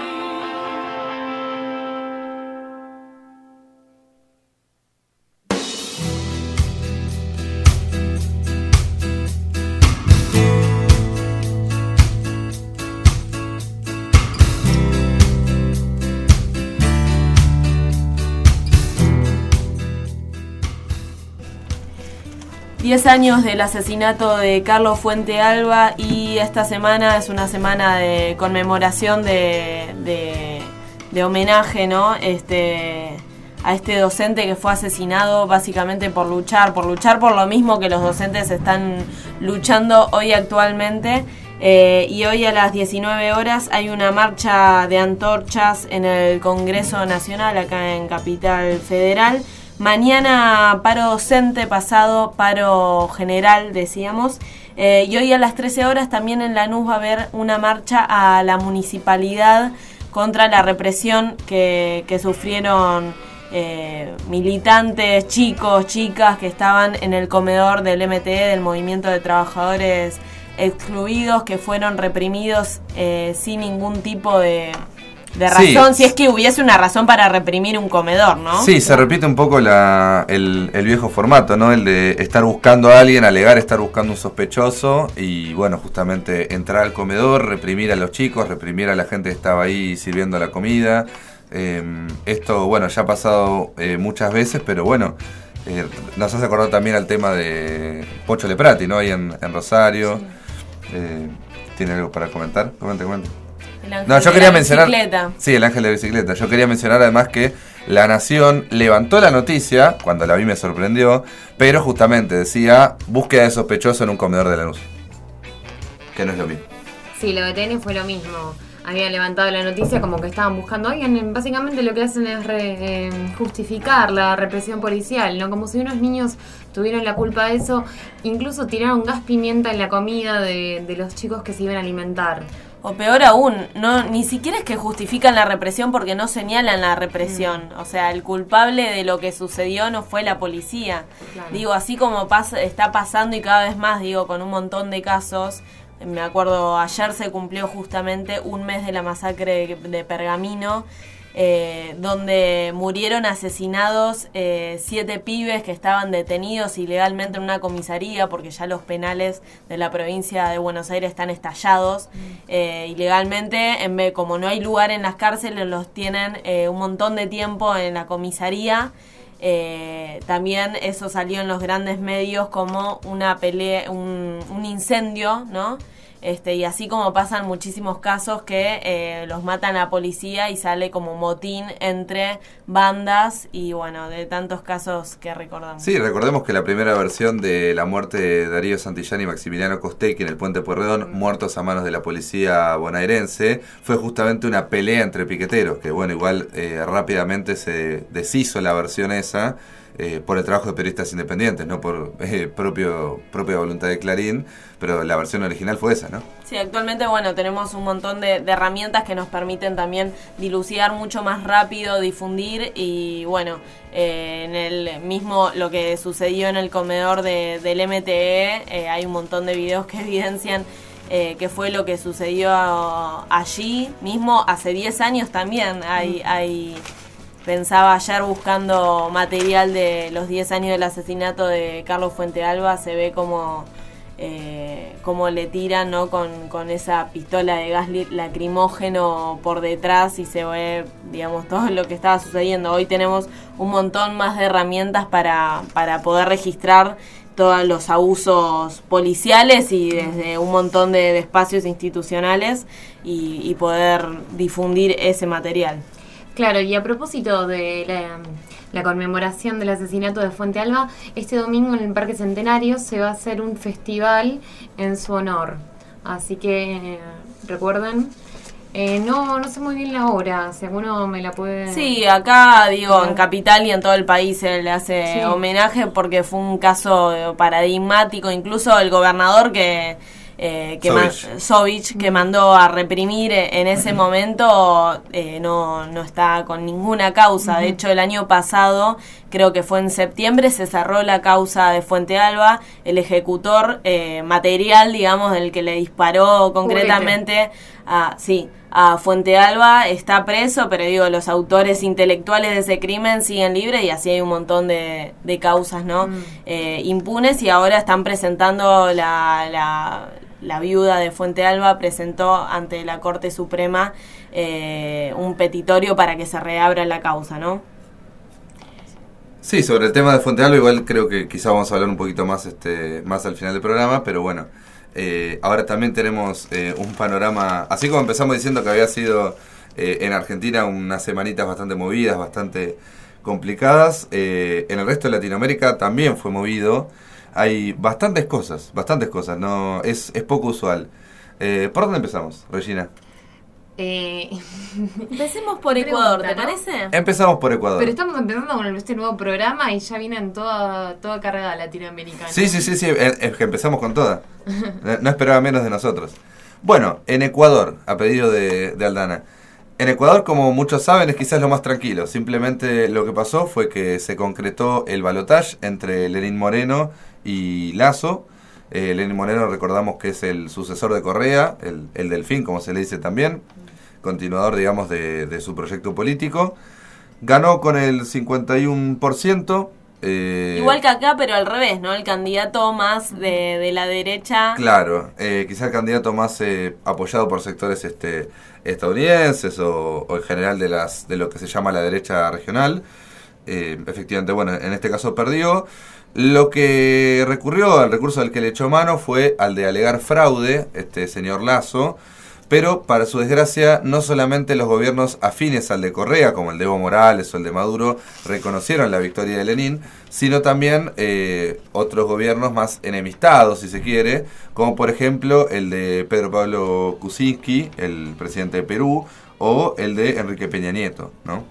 diez años del asesinato de Carlos Fuentealba y esta semana es una semana de conmemoración, de, de, de homenaje, ¿no? Este, a este docente que fue asesinado básicamente por luchar, por luchar por lo mismo que los docentes están luchando hoy actualmente. Eh, y hoy a las diecinueve horas hay una marcha de antorchas en el Congreso Nacional acá en Capital Federal. Mañana paro docente, pasado paro general, decíamos. Eh, y hoy a las trece horas también en Lanús va a haber una marcha a la municipalidad contra la represión que, que sufrieron eh, militantes, chicos, chicas que estaban en el comedor del M T E, del Movimiento de Trabajadores Excluidos, que fueron reprimidos eh, sin ningún tipo de... de razón, sí. Si es que hubiese una razón para reprimir un comedor, ¿no? Sí, se repite un poco la, el, el viejo formato, ¿no? El de estar buscando a alguien, alegar estar buscando un sospechoso y, bueno, justamente entrar al comedor, reprimir a los chicos, reprimir a la gente que estaba ahí sirviendo la comida. Eh, esto, bueno, ya ha pasado eh, muchas veces, pero bueno, eh, nos hace acordar también al tema de Pocho Leprati, ¿no? Ahí en, en Rosario. Sí. Eh, ¿Tiene algo para comentar? Comente, comente. El ángel no, yo de quería la mencionar, bicicleta. Sí, el ángel de la bicicleta. Yo quería mencionar además que La Nación levantó la noticia, cuando la vi me sorprendió, pero justamente decía búsqueda de sospechoso en un comedor de Lanús. Que no es lo mismo. Sí, lo de T N fue lo mismo. Habían levantado la noticia como que estaban buscando a alguien. Básicamente lo que hacen es re, eh, justificar la represión policial, ¿no? Como si unos niños tuvieran la culpa de eso. Incluso tiraron gas pimienta en la comida de, de los chicos que se iban a alimentar. O peor aún, no, ni siquiera es que justifican la represión porque no señalan la represión. Mm. O sea, el culpable de lo que sucedió no fue la policía. Claro. Digo, así como pasa, está pasando y cada vez más, digo, con un montón de casos. Me acuerdo, ayer se cumplió justamente un mes de la masacre de, de Pergamino, eh, donde murieron asesinados eh, siete pibes que estaban detenidos ilegalmente en una comisaría, porque ya los penales de la provincia de Buenos Aires están estallados eh, ilegalmente. En vez, como no hay lugar en las cárceles, los tienen eh, un montón de tiempo en la comisaría. Eh, también eso salió en los grandes medios como una pelea, un, un incendio, ¿no? Este, y así como pasan muchísimos casos que eh, los matan a policía y sale como motín entre bandas y bueno, de tantos casos que recordamos. Sí, recordemos que la primera versión de la muerte de Darío Santillán y Maximiliano Costecchi en el Puente Pueyrredón, muertos a manos de la policía bonaerense, fue justamente una pelea entre piqueteros, que bueno, igual eh, rápidamente se deshizo la versión esa, Eh, por el trabajo de periodistas independientes, no por eh, propio propia voluntad de Clarín, pero la versión original fue esa, ¿no? Sí, actualmente, bueno, tenemos un montón de, de herramientas que nos permiten también dilucidar mucho más rápido, difundir y, bueno, eh, en el mismo, lo que sucedió en el comedor de, del M T E, eh, hay un montón de videos que evidencian eh, qué fue lo que sucedió allí mismo, hace diez años también hay... hay Pensaba ayer buscando material de los diez años del asesinato de Carlos Fuentealba, se ve como, eh, como le tiran, ¿no? con, con esa pistola de gas lacrimógeno por detrás y se ve, digamos, todo lo que estaba sucediendo. Hoy tenemos un montón más de herramientas para, para poder registrar todos los abusos policiales y desde un montón de, de espacios institucionales y, y poder difundir ese material. Claro, y a propósito de la, la conmemoración del asesinato de Fuentealba, este domingo en el Parque Centenario se va a hacer un festival en su honor. Así que, eh, recuerden, eh, no no sé muy bien la hora, si alguno me la puede... Sí, acá, digo, en Capital y en todo el país se le hace sí. homenaje porque fue un caso paradigmático, incluso el gobernador que... Eh, que Sovich, que mandó a reprimir en ese momento eh, no, no está con ninguna causa. Uh-huh. De hecho, el año pasado, creo que fue en septiembre, se cerró la causa de Fuentealba. El ejecutor eh, material, digamos, del que le disparó concretamente a, sí, a Fuente Alba, está preso, pero digo, los autores intelectuales de ese crimen siguen libres y así hay un montón de, de causas, ¿no? Mm. Eh, impunes, y ahora están presentando la, la, la viuda de Fuente Alba presentó ante la Corte Suprema eh, un petitorio para que se reabra la causa, ¿no? Sí, sobre el tema de Fuente Alba igual creo que quizá vamos a hablar un poquito más este más al final del programa, pero bueno, eh, ahora también tenemos eh, un panorama, así como empezamos diciendo que había sido eh, en Argentina unas semanitas bastante movidas, bastante complicadas, eh, en el resto de Latinoamérica también fue movido, hay bastantes cosas, bastantes cosas, no es, es poco usual. Eh, ¿Por dónde empezamos, Regina? Eh, Empecemos por Ecuador, ¿te parece? Empezamos por Ecuador. Pero estamos empezando con este nuevo programa y ya vienen toda, toda carga latinoamericana. Sí, sí, sí, sí, es que empezamos con toda. No esperaba menos de nosotros. Bueno, en Ecuador, a pedido de, de Aldana. En Ecuador, como muchos saben, es quizás lo más tranquilo. Simplemente lo que pasó fue que se concretó el balotaje entre Lenín Moreno y Lasso. Eh, Lenín Moreno, recordamos que es el sucesor de Correa, el, el Delfín, como se le dice también, continuador, digamos, de, de su proyecto político. Ganó con el cincuenta y uno por ciento. Eh, Igual que acá, pero al revés, ¿no? El candidato más de, de la derecha. Claro, eh, quizá el candidato más eh, apoyado por sectores este, estadounidenses o, o en general de, las, de lo que se llama la derecha regional. Eh, efectivamente, bueno, en este caso perdió. Lo que recurrió, al recurso al que le echó mano fue al de alegar fraude, este señor Lasso, pero para su desgracia no solamente los gobiernos afines al de Correa, como el de Evo Morales o el de Maduro, reconocieron la victoria de Lenín, sino también eh, otros gobiernos más enemistados, si se quiere, como por ejemplo el de Pedro Pablo Kuczynski, el presidente de Perú, o el de Enrique Peña Nieto, ¿no?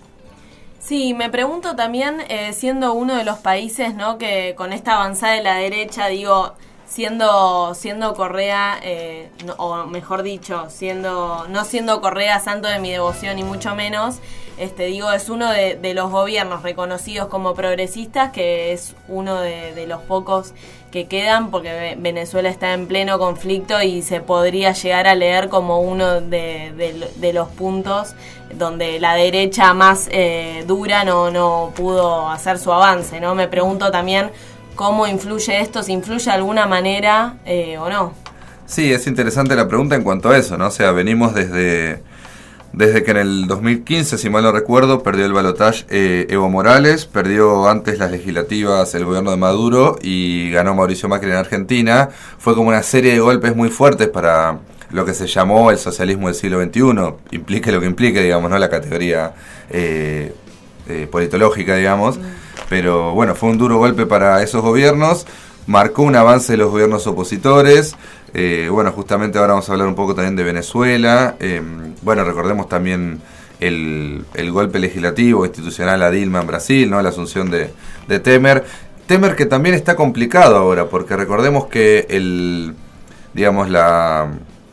Sí, me pregunto también, eh, siendo uno de los países, ¿no?, que con esta avanzada de la derecha, digo, siendo siendo Correa, eh, no, o mejor dicho, siendo no siendo Correa santo de mi devoción y mucho menos, este digo, es uno de, de los gobiernos reconocidos como progresistas, que es uno de, de los pocos que quedan, porque Venezuela está en pleno conflicto y se podría llegar a leer como uno de, de, de los puntos donde la derecha más eh, dura no, no pudo hacer su avance, ¿no? Me pregunto también cómo influye esto, si influye de alguna manera eh, o no. Sí, es interesante la pregunta en cuanto a eso, ¿no? O sea, venimos desde, desde que en el dos mil quince, si mal no recuerdo, perdió el balotaje eh, Evo Morales, perdió antes las legislativas el gobierno de Maduro y ganó Mauricio Macri en Argentina. Fue como una serie de golpes muy fuertes para lo que se llamó el socialismo del siglo veintiuno, implique lo que implique, digamos, ¿no? La categoría eh, eh, politológica, digamos. Mm. Pero bueno, fue un duro golpe para esos gobiernos, marcó un avance de los gobiernos opositores. Eh, bueno, justamente ahora vamos a hablar un poco también de Venezuela. Eh, bueno, recordemos también el, el golpe legislativo, institucional a Dilma en Brasil, ¿no? La asunción de, de Temer. Temer que también está complicado ahora, porque recordemos que el, digamos, la...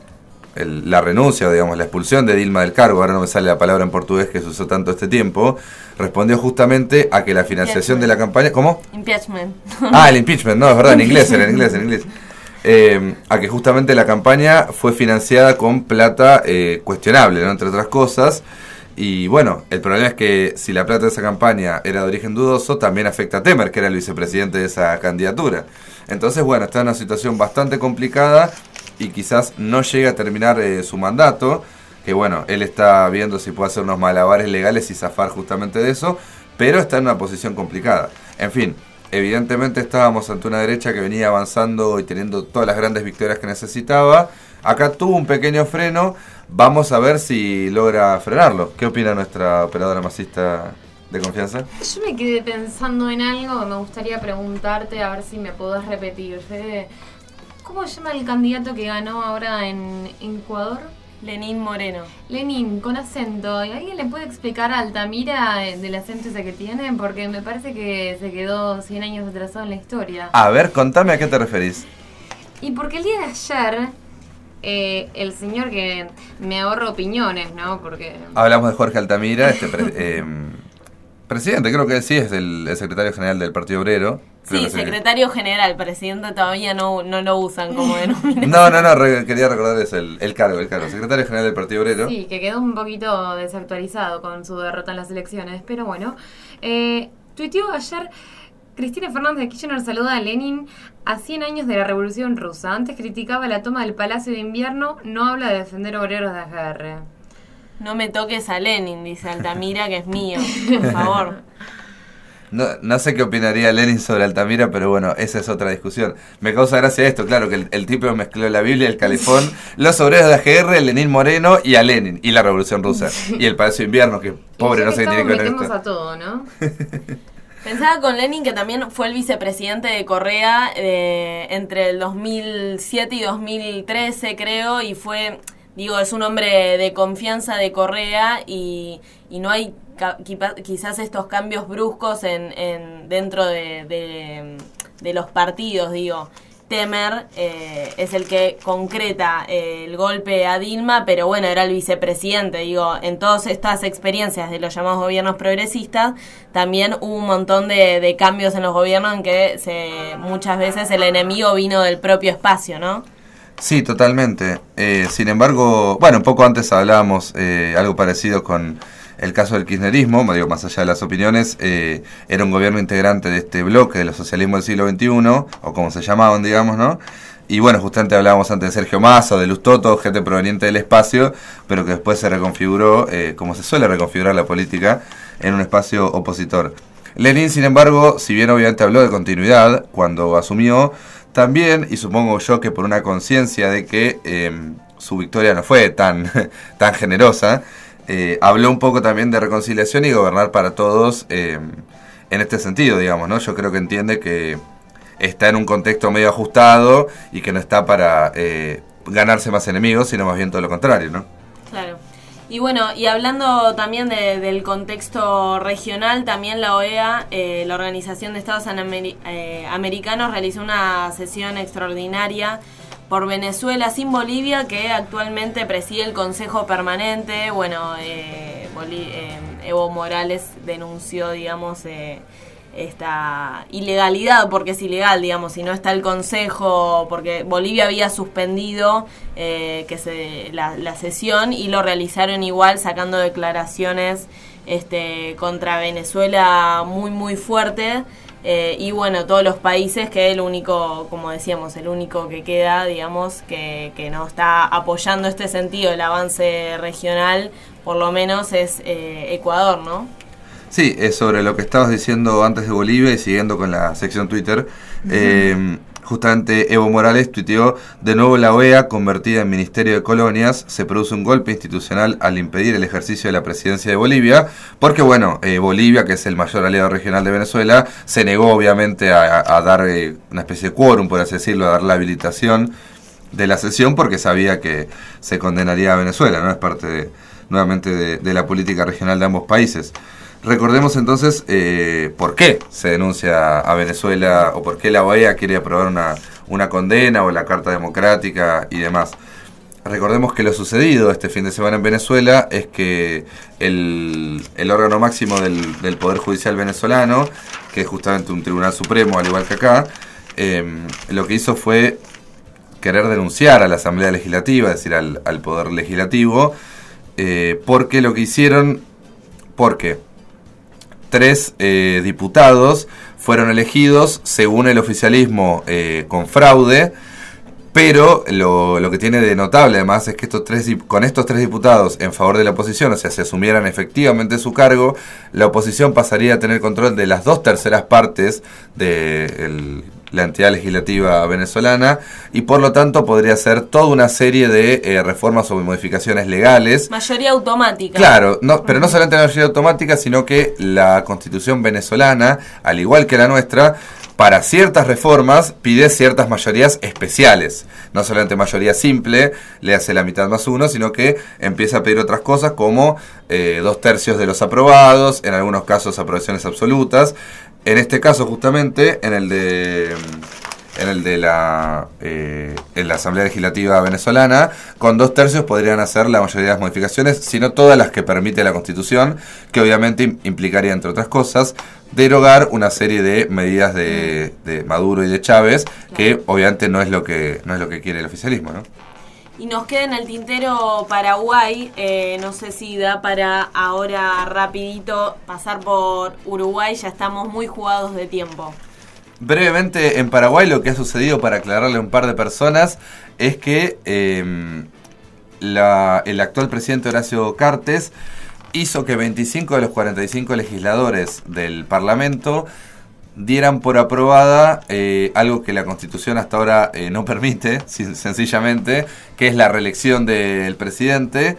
El, la renuncia, digamos, la expulsión de Dilma del cargo, ahora no me sale la palabra en portugués que se usó tanto este tiempo, respondió justamente a que la financiación de la campaña... ¿Cómo? Impeachment. Ah, el impeachment, no, es verdad, en inglés, era en inglés, en inglés. Eh, a que justamente la campaña fue financiada con plata eh, cuestionable, ¿no? Entre otras cosas. Y bueno, el problema es que si la plata de esa campaña era de origen dudoso, también afecta a Temer, que era el vicepresidente de esa candidatura. Entonces, bueno, está en una situación bastante complicada y quizás no llegue a terminar eh, su mandato, que bueno, él está viendo si puede hacer unos malabares legales y zafar justamente de eso, pero está en una posición complicada. En fin, evidentemente estábamos ante una derecha que venía avanzando y teniendo todas las grandes victorias que necesitaba. Acá tuvo un pequeño freno, vamos a ver si logra frenarlo. ¿Qué opina nuestra operadora masista de confianza? Yo me quedé pensando en algo, me gustaría preguntarte, a ver si me podés repetir, Fede. ¿Cómo se llama el candidato que ganó ahora en, en Ecuador? Lenín Moreno. Lenín, con acento. ¿Alguien le puede explicar a Altamira del acento ese que tiene? Porque me parece que se quedó cien años atrasado en la historia. A ver, contame a qué te referís. Y porque el día de ayer, eh, el señor que me ahorro opiniones, ¿no? Porque... Hablamos de Jorge Altamira, este... Pre, eh, presidente, creo que sí, es el, el secretario general del Partido Obrero. Sí, secretario general, presidente todavía no, no lo usan como denominación. No, no, no, re, quería recordarles el, el cargo, el cargo, secretario general del Partido Obrero. Sí, que quedó un poquito desactualizado con su derrota en las elecciones, pero bueno. Eh, tuiteó ayer, Cristina Fernández de Kirchner saluda a Lenin a cien años de la Revolución Rusa. Antes criticaba la toma del Palacio de Invierno, no habla de defender obreros de agarre. No me toques a Lenin, dice Altamira, que es mío, por favor. No, no sé qué opinaría Lenin sobre Altamira, pero bueno, esa es otra discusión. Me causa gracia esto, claro, que el, el tipo mezcló la Biblia, el calefón, los obreros de A G R, Lenín Moreno y a Lenin, y la Revolución Rusa, y el Palacio de Invierno, que pobre, no sé qué tiene que ver esto. A todo, ¿no? Pensaba con Lenin, que también fue el vicepresidente de Correa eh, entre el dos mil siete y dos mil trece, creo, y fue... Digo, es un hombre de confianza de Correa y, y no hay ca- quizás estos cambios bruscos en, en dentro de, de, de los partidos, digo. Temer eh, es el que concreta eh, el golpe a Dilma, pero bueno, era el vicepresidente, digo, en todas estas experiencias de los llamados gobiernos progresistas, también hubo un montón de, de cambios en los gobiernos en que se, muchas veces el enemigo vino del propio espacio, ¿no? Sí, totalmente. Eh, sin embargo, bueno, un poco antes hablábamos eh, algo parecido con el caso del kirchnerismo, digo, más allá de las opiniones, eh, era un gobierno integrante de este bloque de los socialismos del siglo veintiuno, o como se llamaban, digamos, ¿no? Y bueno, justamente hablábamos antes de Sergio Massa, de Luz Toto, gente proveniente del espacio, pero que después se reconfiguró, eh, como se suele reconfigurar la política, en un espacio opositor. Lenin, sin embargo, si bien obviamente habló de continuidad cuando asumió, también, y supongo yo que por una conciencia de que eh, su victoria no fue tan, tan generosa, eh, habló un poco también de reconciliación y gobernar para todos eh, en este sentido, digamos, ¿no? Yo creo que entiende que está en un contexto medio ajustado y que no está para eh, ganarse más enemigos, sino más bien todo lo contrario, ¿no? Claro. Y bueno, y hablando también de, del contexto regional, también la O E A, eh, la Organización de Estados Ameri- eh, Americanos, realizó una sesión extraordinaria por Venezuela sin Bolivia, que actualmente preside el Consejo Permanente. Bueno, eh, Boli- eh, Evo Morales denunció, digamos, eh, esta ilegalidad, porque es ilegal, digamos, si no está el Consejo, porque Bolivia había suspendido eh, que se la, la sesión y lo realizaron igual, sacando declaraciones este contra Venezuela muy muy fuerte, eh, y bueno, todos los países, que el único, como decíamos, el único que queda, digamos, que, que no está apoyando este sentido, el avance regional, por lo menos es eh, Ecuador, ¿no? Sí, es sobre lo que estabas diciendo antes de Bolivia y siguiendo con la sección Twitter. Uh-huh. Eh, justamente Evo Morales tuiteó: de nuevo la O E A convertida en Ministerio de Colonias, se produce un golpe institucional al impedir el ejercicio de la presidencia de Bolivia, porque bueno, eh, Bolivia, que es el mayor aliado regional de Venezuela, se negó obviamente a, a dar eh, una especie de quórum, por así decirlo, a dar la habilitación de la sesión, porque sabía que se condenaría a Venezuela, ¿no? Es parte de, nuevamente de, de la política regional de ambos países. Recordemos entonces eh, por qué se denuncia a Venezuela o por qué la O E A quiere aprobar una, una condena o la Carta Democrática y demás. Recordemos que lo sucedido este fin de semana en Venezuela es que el, el órgano máximo del, del Poder Judicial venezolano, que es justamente un tribunal supremo al igual que acá, eh, lo que hizo fue querer denunciar a la Asamblea Legislativa, es decir, al, al Poder Legislativo, eh, porque lo que hicieron, porque tres eh, diputados fueron elegidos según el oficialismo eh, con fraude, pero lo, lo que tiene de notable además es que estos tres, con estos tres diputados en favor de la oposición, o sea, si asumieran efectivamente su cargo, la oposición pasaría a tener control de las dos terceras partes de el, la entidad legislativa venezolana y por lo tanto podría ser toda una serie de eh, reformas o modificaciones legales. Mayoría automática. Claro, no, pero no solamente la mayoría automática, sino que la Constitución venezolana, al igual que la nuestra, para ciertas reformas pide ciertas mayorías especiales. No solamente mayoría simple, le hace la mitad más uno, sino que empieza a pedir otras cosas como eh, dos tercios de los aprobados, en algunos casos aprobaciones absolutas. En este caso, justamente, en el de en el de la, eh, en la Asamblea Legislativa venezolana, con dos tercios podrían hacer la mayoría de las modificaciones, sino todas las que permite la Constitución, que obviamente implicaría, entre otras cosas, derogar una serie de medidas de, de Maduro y de Chávez, que obviamente no es lo que no es lo que quiere el oficialismo, ¿no? Y nos queda en el tintero Paraguay, eh, no sé si da para ahora rapidito pasar por Uruguay, ya estamos muy jugados de tiempo. Brevemente, en Paraguay lo que ha sucedido, para aclararle a un par de personas, es que eh, la, el actual presidente Horacio Cartes hizo que veinticinco de los cuarenta y cinco legisladores del Parlamento dieran por aprobada eh, algo que la Constitución hasta ahora eh, no permite, sencillamente, que es la reelección del presidente.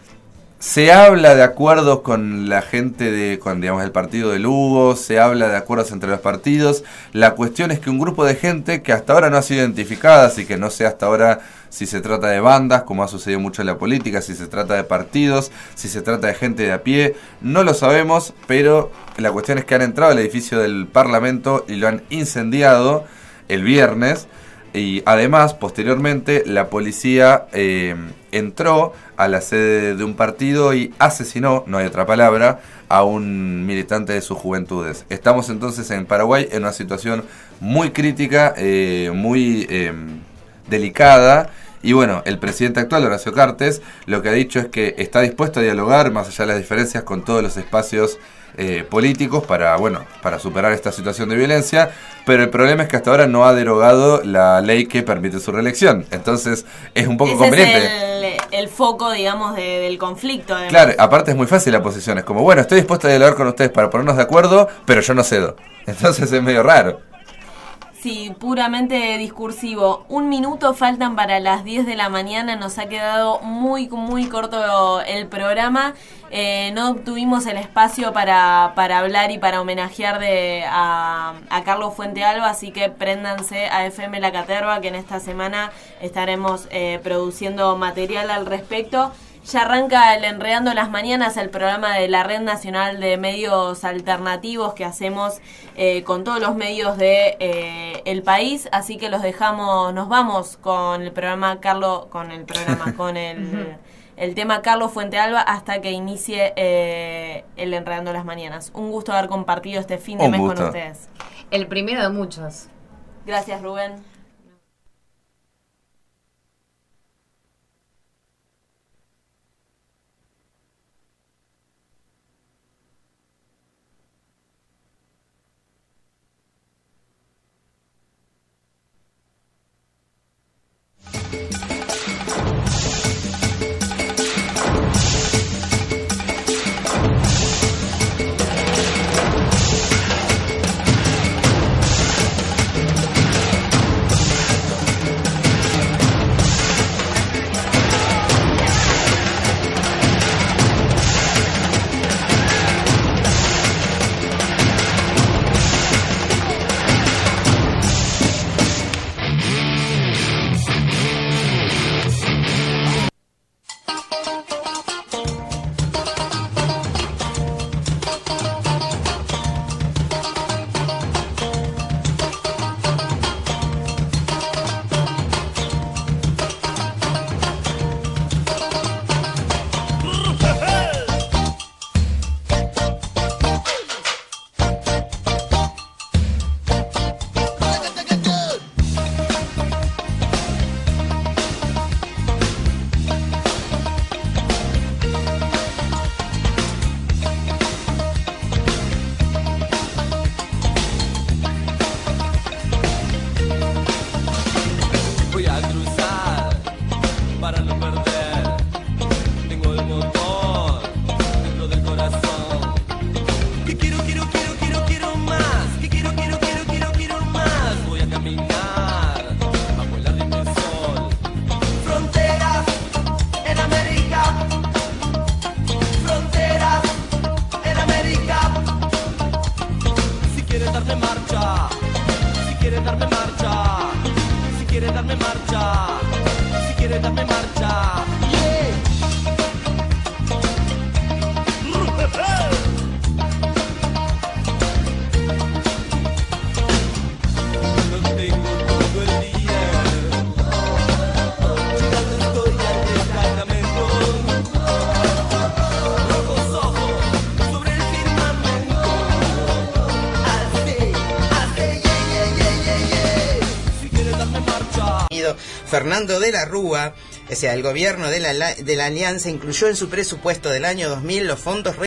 Se habla de acuerdos con la gente de, con, digamos, el partido de Lugo, se habla de acuerdos entre los partidos. La cuestión es que un grupo de gente que hasta ahora no ha sido identificada, así que no sé hasta ahora si se trata de bandas, como ha sucedido mucho en la política, si se trata de partidos, si se trata de gente de a pie, no lo sabemos, pero la cuestión es que han entrado al edificio del Parlamento y lo han incendiado el viernes. Y además, posteriormente, la policía eh, entró a la sede de un partido y asesinó, no hay otra palabra, a un militante de sus juventudes. Estamos entonces en Paraguay en una situación muy crítica, eh, muy eh, delicada. Y bueno, el presidente actual, Horacio Cartes, lo que ha dicho es que está dispuesto a dialogar, más allá de las diferencias, con todos los espacios Eh, políticos para, bueno, para superar esta situación de violencia, pero el problema es que hasta ahora no ha derogado la ley que permite su reelección, entonces es un poco Ese conveniente. Es el, el foco, digamos, de, del conflicto. Además. Claro, aparte es muy fácil la posición, es como, bueno, estoy dispuesto a dialogar con ustedes para ponernos de acuerdo, pero yo no cedo, entonces es medio raro. Sí, puramente discursivo. Un minuto faltan para las diez de la mañana. Nos ha quedado muy, muy corto el programa. Eh, no tuvimos el espacio para, para hablar y para homenajear de, a, a Carlos Fuentealba, así que préndanse a F M La Caterva, que en esta semana estaremos eh, produciendo material al respecto. Ya arranca el Enredando las Mañanas, el programa de la Red Nacional de Medios Alternativos que hacemos eh, con todos los medios de eh, el país, así que los dejamos, nos vamos con el programa Carlos, con el programa, con el, el tema Carlos Fuentealba hasta que inicie eh, el Enredando las Mañanas. Un gusto haber compartido este fin de Un mes gusto. con ustedes. El primero de muchos. Gracias, Rubén. ministro Fernando de la Rúa, o sea, el gobierno de la, de la Alianza incluyó en su presupuesto del año dos mil los fondos